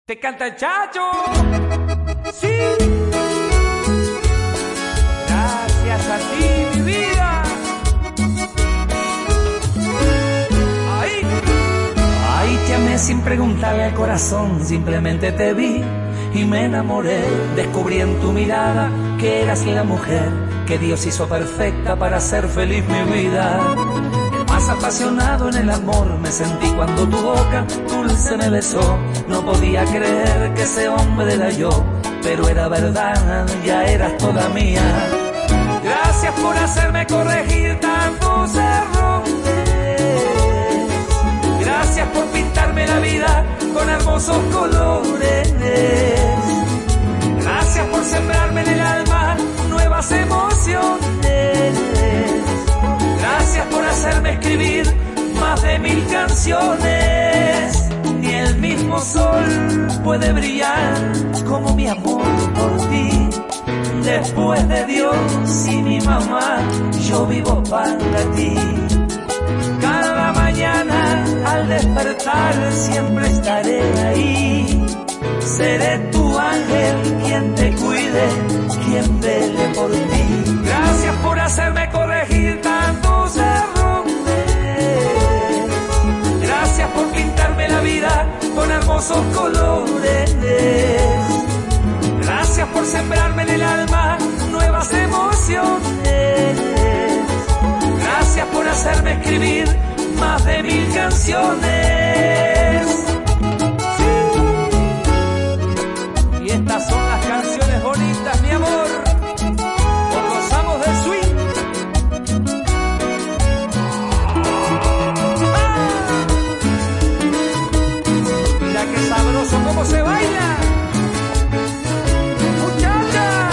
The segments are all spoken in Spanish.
Te canta el Chacho. Sí. Gracias a ti, mi vida. Ahí te amé sin preguntarle al corazón, simplemente te vi y me enamoré. Descubrí en tu mirada que eras la mujer que Dios hizo perfecta para hacer feliz mi vida. Más apasionado en el amor me sentí cuando tu boca dulce me besó. No podía creer que ese hombre era yo, pero era verdad, ya eras toda mía. Gracias por hacerme corregir tantos errores. Gracias por pintarme la vida con hermosos colores. Gracias por sembrarme en el alma nuevas emociones. Gracias por hacerme escribir más de 1000 canciones. Ni el mismo sol puede brillar como mi amor por ti. Después de Dios y mi mamá, yo vivo para ti. Cada mañana al despertar siempre estaré ahí. Seré tu ángel, quien te cuide, quien vele por ti. Gracias por hacerme corregir tantos errores. Gracias por pintarme la vida con hermosos colores. Gracias por sembrarme en el alma nuevas emociones. Gracias por hacerme escribir más de 1000 canciones. Y estas son las canciones bonitas, mi amor. Nos gozamos del swing. ¡Ah! Mira qué sabroso cómo se baila. Muchacha.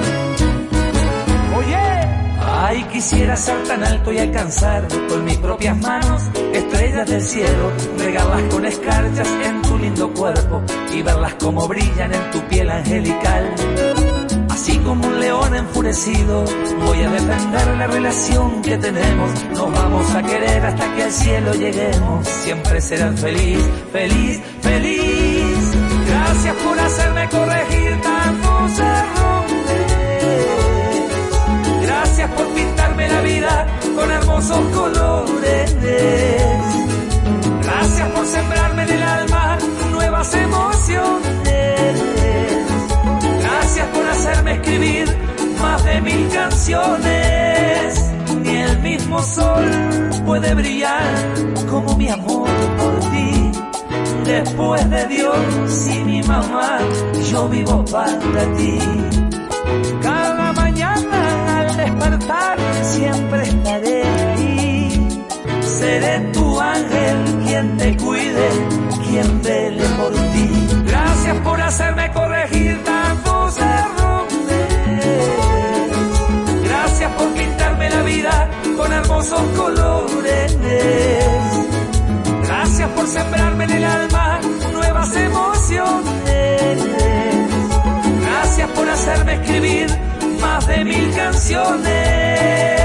Oye. Ay, quisiera ser tan alto y alcanzar con mis propias manos estrellas del cielo, regarlas con escarchas en tu lindo cuerpo y verlas como brillan en tu piel angelical. Así como un león enfurecido, voy a defender la relación que tenemos. Nos vamos a querer hasta que al cielo lleguemos. Siempre serás feliz, feliz, feliz. Gracias por hacerme corregir tantos errores. Gracias por pintarme la vida con hermosos colores. Gracias por sembrarme en el alma nuevas emociones. Gracias por hacerme escribir más de 1000 canciones. Ni el mismo sol puede brillar como mi amor por ti. Después de Dios y mi mamá, yo vivo para ti. Cada mañana al despertar siempre estaré ahí. Seré tu ángel, quien te cuide, quien vele por ti. Gracias por hacerme corregir tantos errores. Gracias por pintarme la vida con hermosos colores. Gracias por sembrarme en el alma nuevas emociones. Gracias por hacerme escribir más de 1000 canciones.